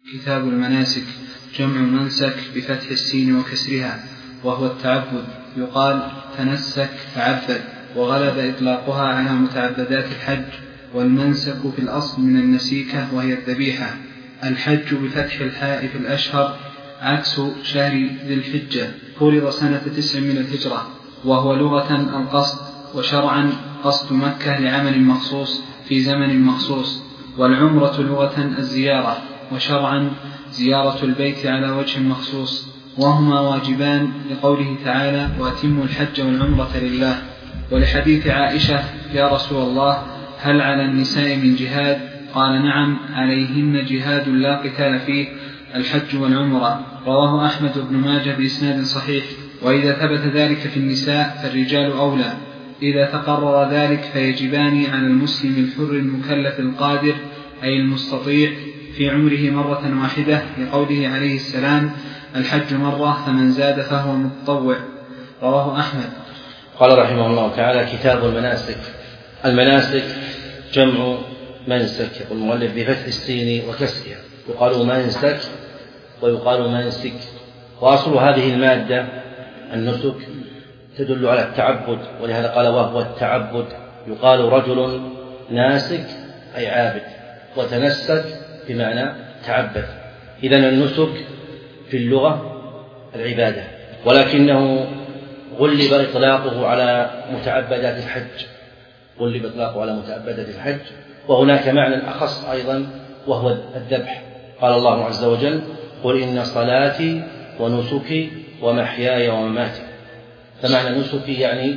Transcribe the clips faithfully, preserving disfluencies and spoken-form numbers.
كتاب المناسك جمع منسك بفتح السين وكسرها وهو التعبد، يقال تنسك تعبد، وغلب إطلاقها على متعبدات الحج. والمنسك في الأصل من النسيكة وهي الذبيحة. الحج بفتح الحاء في الأشهر عكس شهر ذي الحجة، فرض سنة تسع من الهجرة، وهو لغة القصد، وشرعا قصد مكة لعمل مخصوص في زمن مخصوص. والعمرة لغة الزيارة، وشرعا زيارة البيت على وجه مخصوص، وهما واجبان لقوله تعالى وأتموا الحج والعمرة لله. ولحديث عائشة يا رسول الله هل على النساء من جهاد؟ قال نعم عليهن جهاد لا قتال فيه، الحج والعمرة. رواه أحمد بن ماجه بإسناد صحيح. وإذا ثبت ذلك في النساء فالرجال أولى. إذا تقرر ذلك فيجبان على المسلم الحر المكلف القادر أي المستطيع في عمره مرة واحدة، لقوله عليه السلام الحج مرة فمن زاد فهو متطوع. رواه أحمد. قال رحمه الله تعالى كتاب المناسك. المناسك جمع منسك، يقول المؤلف بفتح السين وكسرها، يقال منسك ويقال منسك. وأصل هذه المادة النسك تدل على التعبد، ولهذا قال وهو التعبد. يقال رجل ناسك أي عابد، وتنسك بمعنى تعبد. إذن النسك في اللغة العبادة، ولكنه غلب إطلاقه على متعبدات الحج، غلب إطلاقه على متعبدات الحج. وهناك معنى أخص أيضا وهو الذبح. قال الله عز وجل قل إن صلاتي ونسكي ومحياي ومماتي. فمعنى نسكي يعني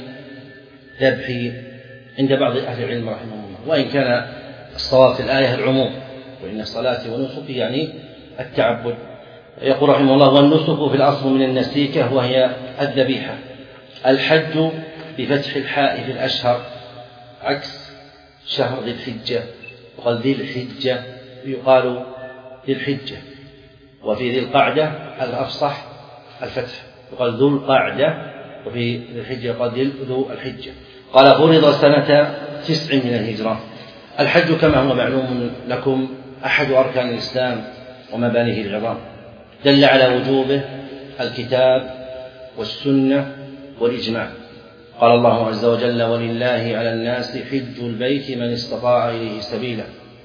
ذبحي عند بعض أهل العلم رحمه الله، وإن كان الصواب في الآية العموم، وإن صلاتي ونسكي يعني التعبد. يقول رحمه الله والنسك في الأصل من النسيكة وهي الذبيحة. الحج بفتح الحاء في الأشهر عكس شهر ذي الحجة، وقال ذي الحجة يقال ذي الحجة. وفي ذي القعدة الأفصح الفتح، يقال ذو القعدة، وفي ذي الحجة يقال ذو الحجة. قال فرض سنة تسع من الهجرة. الحج كما هو معلوم لكم أحد أركان الإسلام ومبانيه العظام، دل على وجوبه الكتاب والسنة والإجماع. قال الله عز وجل ولله على الناس حج البيت من استطاع إليه سبيلا.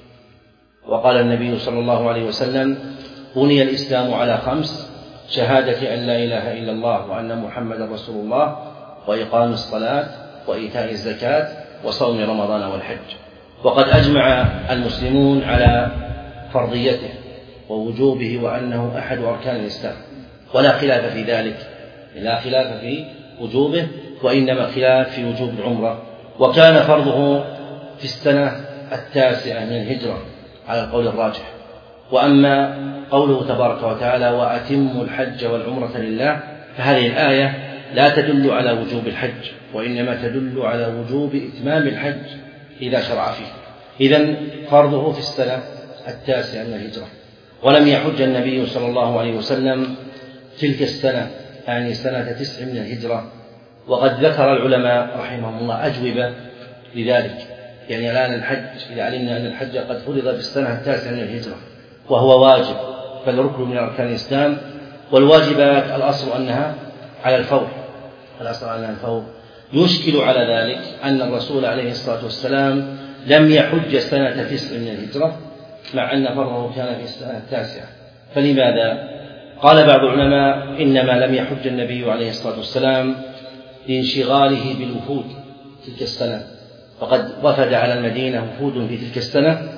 وقال النبي صلى الله عليه وسلم بني الإسلام على خمس: شهادة أن لا إله إلا الله وأن محمد رسول الله، وإقام الصلاة، وإيتاء الزكاة، وصوم رمضان والحج. وقد أجمع المسلمون على فرضيته ووجوبه وأنه أحد أركان الإسلام، ولا خلاف في ذلك، لا خلاف في وجوبه، وإنما خلاف في وجوب العمرة. وكان فرضه في السنة التاسعة من الهجرة على القول الراجح. وأما قوله تبارك وتعالى وأتموا الحج والعمرة لله، فهذه الآية لا تدل على وجوب الحج، وإنما تدل على وجوب إتمام الحج إذا شرع فيه. إذن فرضه في السنة التاسعة من الهجرة. ولم يحج النبي صلى الله عليه وسلم تلك السنة، يعني سنة تسع من الهجرة. وقد ذكر العلماء رحمهم الله أجوبة لذلك، يعني الآن الحج إذا علمنا أن الحج قد فرض في السنة التاسعة من الهجرة وهو واجب، فالركن من أركان الإسلام، والواجبات الأصل أنها على الفور، الأصل على الفور. يشكل على ذلك أن الرسول عليه الصلاة والسلام لم يحج سنة تسع من الهجرة، مع أن فرضه كان في السنة التاسعة. فلماذا؟ قال بعض العلماء إنما لم يحج النبي عليه الصلاة والسلام لانشغاله بالوفود تلك السنة، فقد وفد على المدينة وفود في تلك السنة،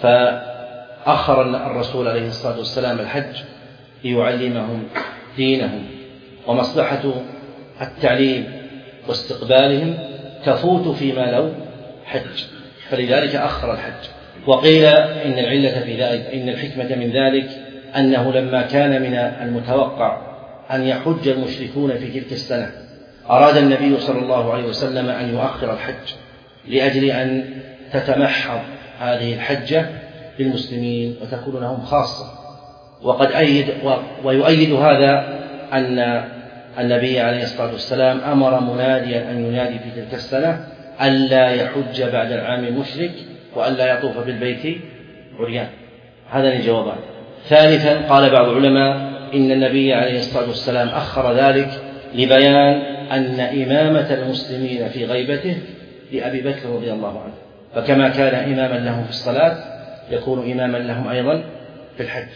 فأخر الرسول عليه الصلاة والسلام الحج ليعلمهم دينهم، ومصلحة التعليم واستقبالهم تفوت فيما لو حج، فلذلك أخر الحج. وقيل إن العلة في ذلك، إن الحكمة من ذلك أنه لما كان من المتوقع أن يحج المشركون في تلك السنة، أراد النبي صلى الله عليه وسلم أن يؤخر الحج لأجل أن تتمحض هذه الحجة للمسلمين وتكون لهم خاصة. وقد أيد ويؤيد هذا أن النبي عليه الصلاة والسلام أمر مناديا أن ينادي في تلك السنة ألا يحج بعد العام مشرك وألا يطوف بالبيت عريان. هذان الجوابان. ثالثا قال بعض العلماء إن النبي عليه الصلاة والسلام أخر ذلك لبيان أن إمامة المسلمين في غيبته لأبي بكر رضي الله عنه، فكما كان إماما لهم في الصلاة يكون إماما لهم أيضا في الحج.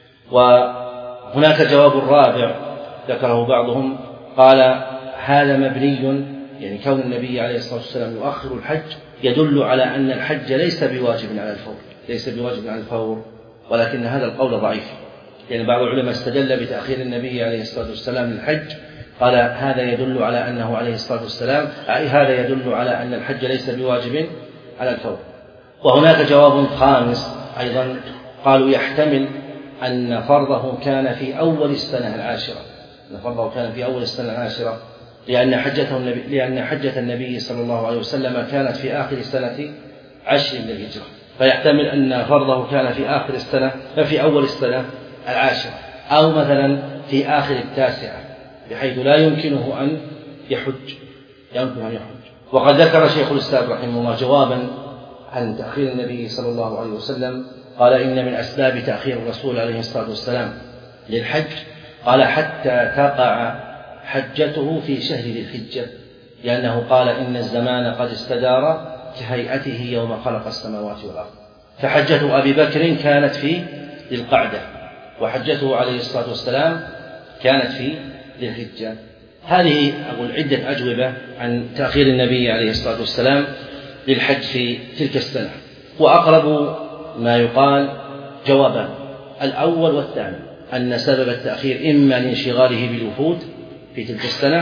وهناك جواب رابع ذكره بعضهم، قال هذا مبني، يعني كون النبي عليه الصلاة والسلام يؤخر الحج يدل على أن الحج ليس بواجب على الفور، ليس بواجب على الفور، ولكن هذا القول ضعيف، يعني بعض العلماء استدل بتأخير النبي عليه الصلاة والسلام للحج، قال هذا يدل على أنه عليه الصلاة والسلام أي هذا يدل على أن الحج ليس بواجب على الفور. وهناك جواب خامس أيضا، قالوا يحتمل أن فرضه كان في أول السنة العاشرة، أن فرضه كان في أول السنة العاشرة لأن حجته النبي لأن حجة النبي صلى الله عليه وسلم كانت في آخر سنة عشر من الهجرة، فيحتمل أن فرضه كان في آخر السنة في أول السنة العاشرة، أو مثلا في آخر التاسعة بحيث لا يمكنه أن يحج يمكن أن يحج. وقد ذكر شيخ الإسلام رحمه الله جوابا عن تأخير النبي صلى الله عليه وسلم، قال إن من أسباب تأخير الرسول عليه الصلاة والسلام للحج، قال حتى تقع حجته في شهر ذي الحجة، لأنه قال إن الزمان قد استدار كهيئته يوم خلق السماوات والأرض، فحجة أبي بكر كانت في ذي القعدة، وحجته عليه الصلاة والسلام كانت في ذي الحجة. هذه أقول عدة أجوبة عن تأخير النبي عليه الصلاة والسلام للحج في تلك السنة، وأقرب ما يقال جوابان، الأول والثاني، أن سبب التأخير إما لانشغاله بالوفود في تلك السنة،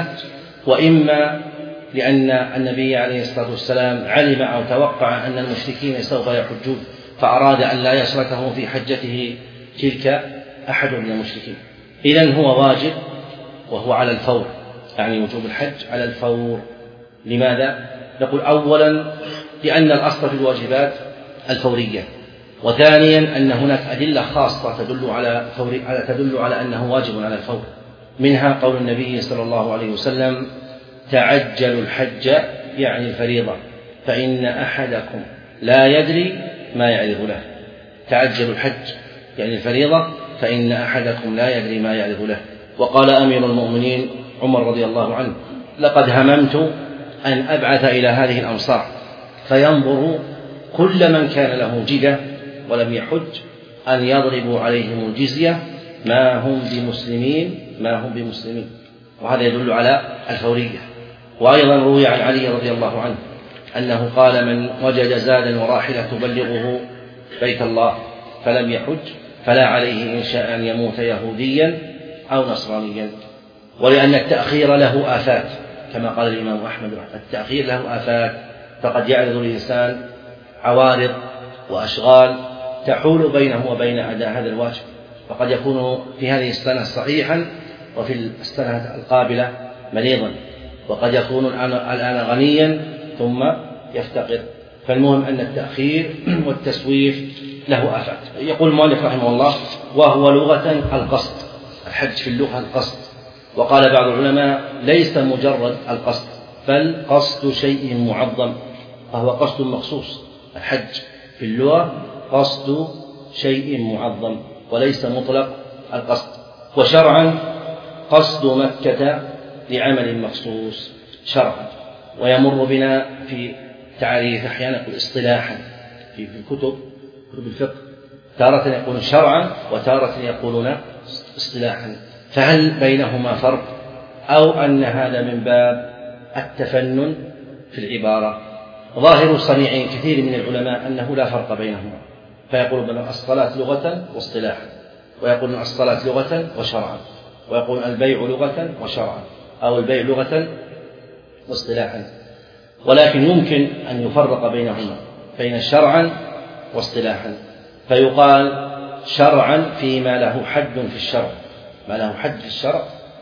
وإما لأن النبي عليه الصلاة والسلام علم أو توقع أن المشركين سوف يحجون، فأراد أن لا يشركهم في حجته تلك أحد من المشركين. إذن هو واجب وهو على الفور، يعني وجوب الحج على الفور. لماذا؟ نقول أولا لأن الأصل في الواجبات الفورية، وثانيا أن هناك أدلة خاصة تدل على فور تدل على أنه واجب على الفور، منها قول النبي صلى الله عليه وسلم تعجلوا الحج يعني الفريضة فإن أحدكم لا يدري ما يعرض له. تعجلوا الحج يعني الفريضة فإن أحدكم لا يدري ما يعرض له. وقال أمير المؤمنين عمر رضي الله عنه لقد هممت أن أبعث إلى هذه الأمصار فينظر كل من كان له جدة ولم يحج أن يضربوا عليهم الجزية ما هم بمسلمين ما هم بمسلمين وهذا يدل على الفورية. وأيضا روي عن علي رضي الله عنه أنه قال من وجد زادا وراحلة تبلغه بيت الله فلم يحج فلا عليه إن شاء أن يموت يهوديا أو نصرانيا. ولأن التأخير له آفات كما قال الإمام أحمد، التأخير له آفات، فقد يعرض الإنسان عوارض وأشغال تحول بينه وبين أداء هذا الواجب، فقد يكون في هذه السنة صحيحا وفي السنة القابلة مريضا، وقد يكون الآن غنيا ثم يفتقر. فالمهم أن التأخير والتسويف له آفات. يقول المؤلف رحمه الله وهو لغة القصد، الحج في اللغة القصد. وقال بعض العلماء ليس مجرد القصد بل قصد شيء معظم، فهو قصد مخصوص. الحج في اللغة قصد شيء معظم وليس مطلق القصد. وشرعا قصد مكة لعمل مخصوص شرعا. ويمر بنا في تعريف أحيانا يقول اصطلاحا في الكتب كتب الفقه، تارة يقولون شرعا وتارة يقولون اصطلاحا، فهل بينهما فرق أو أن هذا من باب التفنن في العبارة؟ ظاهر صنيع كثير من العلماء أنه لا فرق بينهما، فيقولون الصلاة لغة واصطلاحا، ويقولون الصلاة لغة وشرعا، ويقولون البيع لغة وشرعا، أو البيع لغة واصطلاحا. ولكن يمكن أن يفرق بينهما بين شرعا واصطلاحا، فيقال شرعا فيما له حد في الشرع، ما له حد في الشرع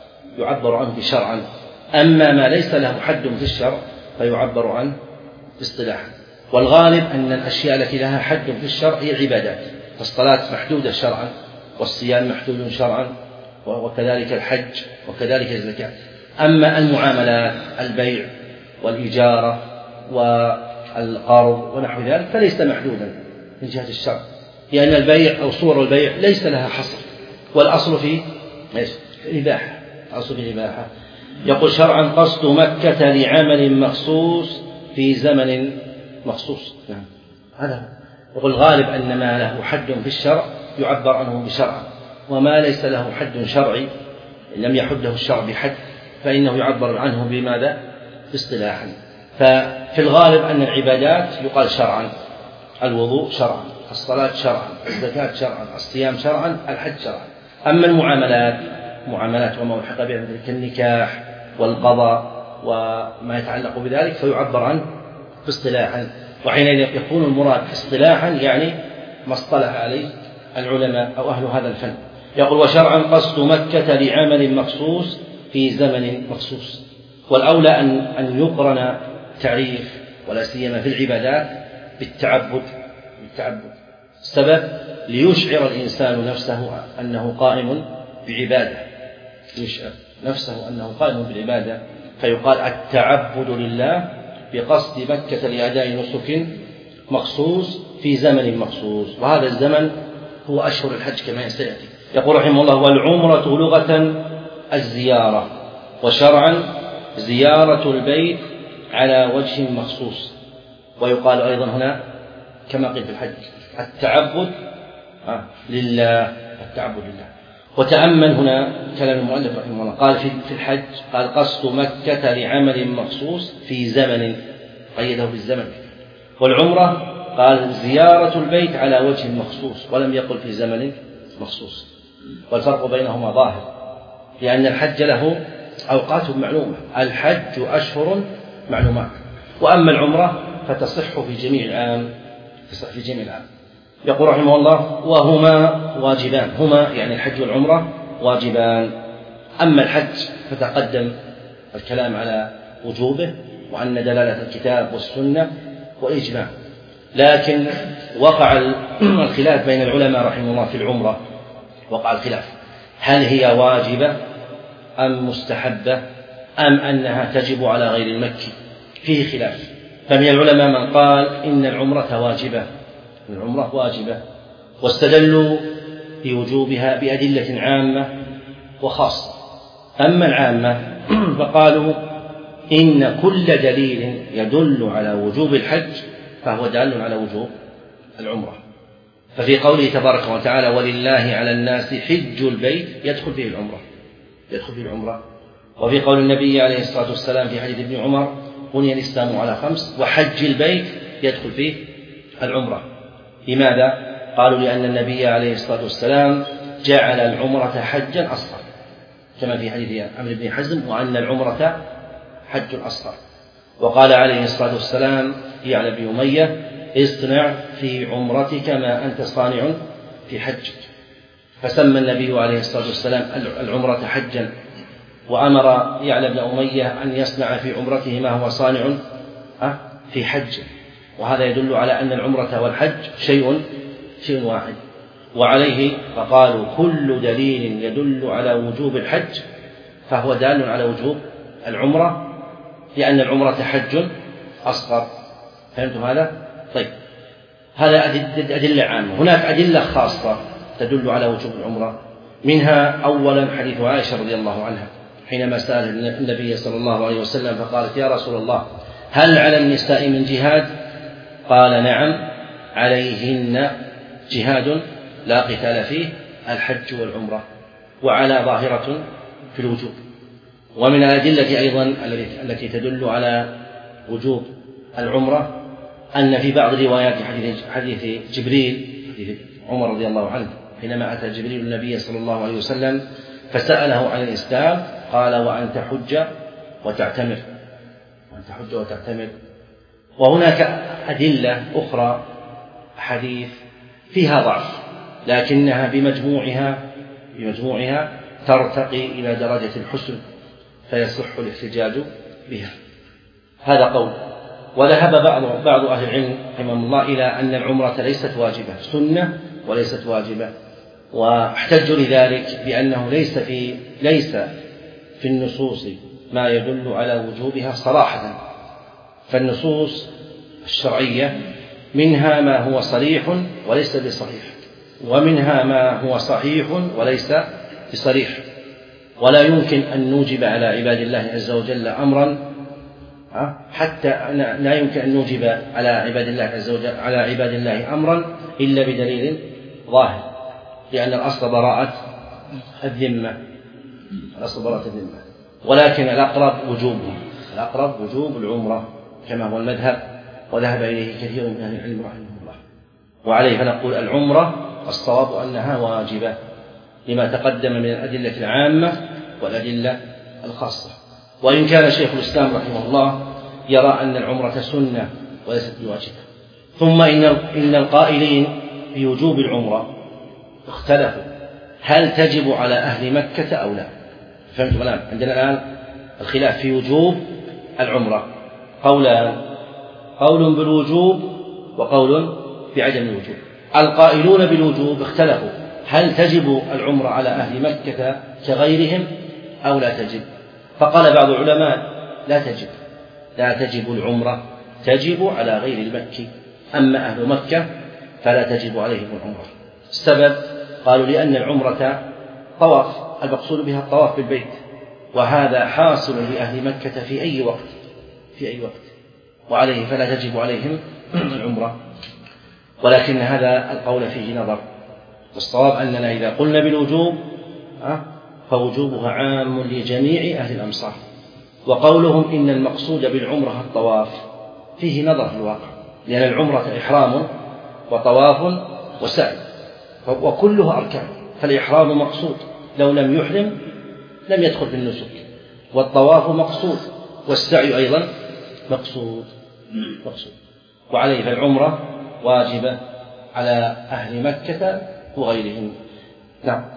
يعبر عنه بشرعا، أما ما ليس له حد في الشرع فيعبر عنه باصطلاحا. والغالب أن الأشياء التي لها حد في الشرع هي العبادات، فالصلاة محدودة شرعا، والصيام محدود شرعا، وكذلك الحج وكذلك الزكاة. أما المعاملات البيع والإجارة والقرض ونحو ذلك فليس محدودا من جهة الشرع، لأن البيع أو صور البيع ليس لها حصر، والأصل في الإباحة، أصل في الإباحة. يقول شرعا قصد مكة لعمل مخصوص في زمن مخصوص. نعم هذا يقول الغالب أن ما له حد في الشرع يعبر عنه بشرع، وما ليس له حد شرعي لم يحد له الشرع بحد فإنه يعبر عنه بماذا؟ باصطلاحا. ففي الغالب أن العبادات يقال شرعا، الوضوء شرعا، الصلاة شرعا، الزكاة شرعا، الصيام شرعا، الحج شرعا. أما المعاملات معاملات وما الحق بها كالنكاح والقضاء وما يتعلق بذلك فيعبر عنه باصطلاحا، وحينئذ يكون المراد اصطلاحا يعني ما اصطلح عليه العلماء أو أهل هذا الفن. يقول وشرعا قصد مكة لعمل مخصوص في زمن مخصوص. والأولى أن أن يقرن تعريف ولا سيما في العبادات بالتعبد بالتعبد السبب ليشعر الإنسان نفسه أنه قائم بعبادة، يشعر نفسه أنه قائم بالعبادة، فيقال التعبد لله بقصد مكة لأداء نسك مخصوص في زمن مخصوص، وهذا الزمن هو أشهر الحج كما سيأتي. يقول رحمه الله والعمرة لغة الزيارة، وشرعا زيارة البيت على وجه مخصوص. ويقال أيضا هنا كما قيل في الحج التعبد لله، التعبد لله. وتأمل هنا كلام المؤلف رحمه الله، قال في الحج قال قصد مكة لعمل مخصوص في زمن، قيده بالزمن. والعمرة قال زيارة البيت على وجه مخصوص، ولم يقل في زمن مخصوص. والفرق بينهما ظاهر، لأن الحج له أوقات معلومة، الحج أشهر معلومات، وأما العمرة فتصح في جميع العام، تصح في جميع العام. يقول رحمه الله وهما واجبان، هما يعني الحج والعمرة واجبان. أما الحج فتقدم الكلام على وجوبه وأن دلالة الكتاب والسنة والإجماع، لكن وقع الخلاف بين العلماء رحمه الله في العمرة، وقع الخلاف هل هي واجبة أم مستحبة أم أنها تجب على غير المكي، فيه خلاف. فمن العلماء من قال إن العمرة واجبة، العمرة واجبة، واستدلوا في وجوبها بأدلة عامة وخاصة. أما العامة فقالوا إن كل دليل يدل على وجوب الحج فهو دال على وجوب العمرة. ففي قوله تبارك وتعالى ولله على الناس حج البيت يدخل فيه العمرة، يدخل فيه العمرة. وفي قول النبي عليه الصلاة والسلام في حديث ابن عمر بني الإسلام على خمس وحج البيت يدخل فيه العمرة. لماذا؟ قالوا لأن النبي عليه الصلاة والسلام جعل العمرة حجا أصغر، كما في حديث عمرو بن حزم وأن العمرة حج أصغر. وقال عليه الصلاة والسلام يعلى بن أمية اصنع في عمرتك ما أنت صانع في حجك، فسمى النبي عليه الصلاة والسلام العمرة حجا، وأمر يعلى بن أمية أن يصنع في عمرته ما هو صانع في حج. وهذا يدل على أن العمرة والحج شيء شيء واحد. وعليه فقالوا كل دليل يدل على وجوب الحج فهو دال على وجوب العمرة، لأن العمرة حج أصغر. فهمتم هذا؟ طيب، هذا أدلة عامة. هناك أدلة خاصة تدل على وجوب العمرة، منها أولا حديث عائشة رضي الله عنها حينما سأل النبي صلى الله عليه وسلم فقالت يا رسول الله هل على النساء من جهاد؟ قال نعم عليهن جهاد لا قتال فيه الحج والعمرة، وعلى ظاهرة في الوجوب. ومن الأدلة أيضا التي تدل على وجوب العمرة أن في بعض روايات حديث جبريل حديث عمر رضي الله عنه حينما أتى جبريل النبي صلى الله عليه وسلم فسأله عن الإسلام قال وأن تحج وتعتمر، وأن تحج وتعتمر. وهناك أدلة أخرى حديث فيها ضعف لكنها بمجموعها بمجموعها ترتقي إلى درجة الحسن فيصح الاحتجاج بها. هذا قول. وذهب بعض بعض أهل العلم رحمهم الله إلى أن العمرة ليست واجبة، سنة وليست واجبة، واحتجوا لذلك بأنه ليس في ليس في النصوص ما يدل على وجوبها صراحة، فالنصوص الشرعية منها ما هو صريح وليس بصحيح، ومنها ما هو صحيح وليس بصريح، ولا يمكن أن نوجب على عباد الله عز وجل أمرا حتى لا يمكن أن نوجب على عباد الله عز وجل على عباد الله أمرا إلا بدليل ظاهر، لأن الأصل براءة الذمة الأصل براءة الذمة ولكن الأقرب وجوبها الأقرب وجوب العمرة كما هو المذهب وذهب إليه كثير من أهل العلم رحمه الله. وعليه فنقول العمرة الصواب أنها واجبة لما تقدم من الأدلة العامة والأدلة الخاصة. وإن كان شيخ الإسلام رحمه الله يرى أن العمرة سنة وليست بواجبة. ثم إن إن القائلين بوجوب العمرة اختلفوا هل تجب على أهل مكة أو لا. فهمتم الآن؟ عندنا الآن الخلاف في وجوب العمرة قولان، قول بالوجوب وقول بعدم الوجوب. القائلون بالوجوب اختلفوا هل تجب العمرة على أهل مكة كغيرهم أو لا تجب، فقال بعض العلماء لا تجب لا تجب العمرة، تجب على غير المكي، أما أهل مكة فلا تجب عليهم العمرة. السبب قالوا لأن العمرة طواف، المقصود بها الطواف بالبيت، وهذا حاصل لأهل مكة في أي وقت في أي وقت وعليه فلا تجب عليهم العمرة. ولكن هذا القول فيه نظر، والصواب أننا إذا قلنا بالوجوب فوجوبها عام لجميع أهل الأمصار. وقولهم إن المقصود بالعمرة الطواف فيه نظر في الواقع، لأن العمرة إحرام وطواف وسعي وكلها أركان، فالإحرام مقصود، لو لم يحرم لم يدخل في النسك، والطواف مقصود، والسعي أيضا مقصود مقصود وعليه فالعمرة واجبة على أهل مكة وغيرهم. نعم.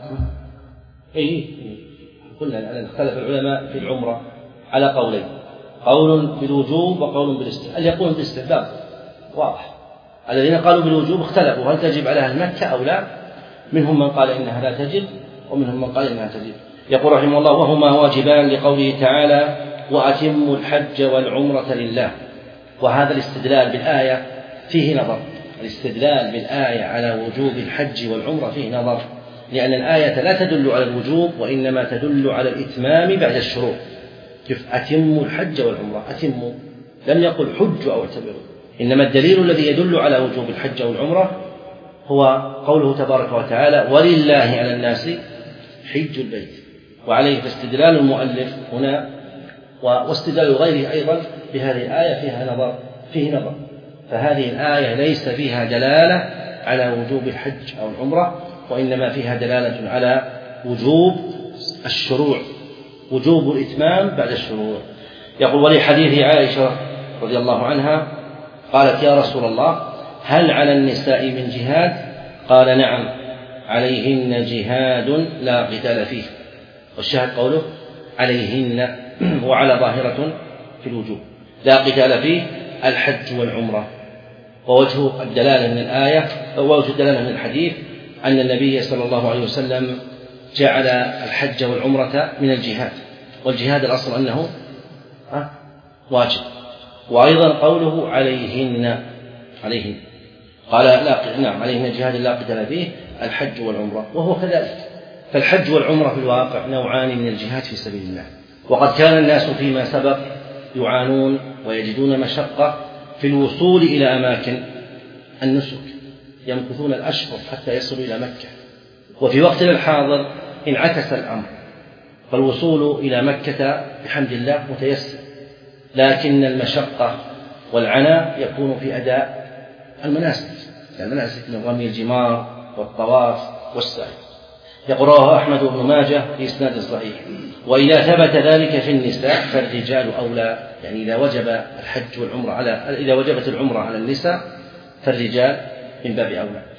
إيه قلنا أن اختلف العلماء في العمرة على قولين، قول بالوجوب وقول بالاستحباب. اللي يقولون بالاستحباب واضح، الذين قالوا بالوجوب اختلفوا هل تجب على أهل مكة أو لا، منهم من قال إنها لا تجب ومنهم من قال إنها تجب. يقول رحمه الله وهما واجبان لقوله تعالى وأتموا الحج والعمرة لله. وهذا الاستدلال بالآية فيه نظر، الاستدلال بالآية على وجوب الحج والعمرة فيه نظر، لأن الآية لا تدل على الوجوب وإنما تدل على الإتمام بعد الشروط. كيف أتموا الحج والعمرة، أتموا، لم يقل حج أو اعتبروا، إنما الدليل الذي يدل على وجوب الحج والعمرة هو قوله تبارك وتعالى ولله على الناس حج البيت. وعليه فاستدلال المؤلف هنا واستدلال غيره أيضا بهذه الآية فيها نظر فيه نظر فهذه الآية ليس فيها دلالة على وجوب الحج أو العمرة، وإنما فيها دلالة على وجوب الشروع، وجوب الإتمام بعد الشروع. يقول ولحديث عائشة رضي الله عنها قالت يا رسول الله هل على النساء من جهاد؟ قال نعم عليهن جهاد لا قتال فيه. والشاهد قوله عليهن وعلى ظاهرة في الوجوب، لا قتال فيه الحج والعمرة. ووجه الدلالة من الآية ووجه الدلالة من الحديث أن النبي صلى الله عليه وسلم جعل الحج والعمرة من الجهاد، والجهاد الأصل أنه واجب. وأيضا قوله عليهن عليهن قال لا نعم عليهن جهاد لا قتال فيه الحج والعمرة، وهو كذلك. فالحج والعمرة في الواقع نوعان من الجهاد في سبيل الله. وقد كان الناس فيما سبق يعانون ويجدون مشقة في الوصول إلى أماكن النسك، يمكثون الأشهر حتى يصلوا إلى مكة. وفي وقتنا الحاضر انعكس الأمر، فالوصول إلى مكة بحمد الله متيسر، لكن المشقة والعناء يكون في أداء المناسك، المناسك من رمي الجمار والطواف والسعي. يقول رواه أحمد بن ماجه في إسناد صحيح. وإذا ثبت ذلك في النساء فالرجال أولى، يعني إذا وجب الحج والعمرة على إذا وجبت العمرة على النساء فالرجال من باب أولى.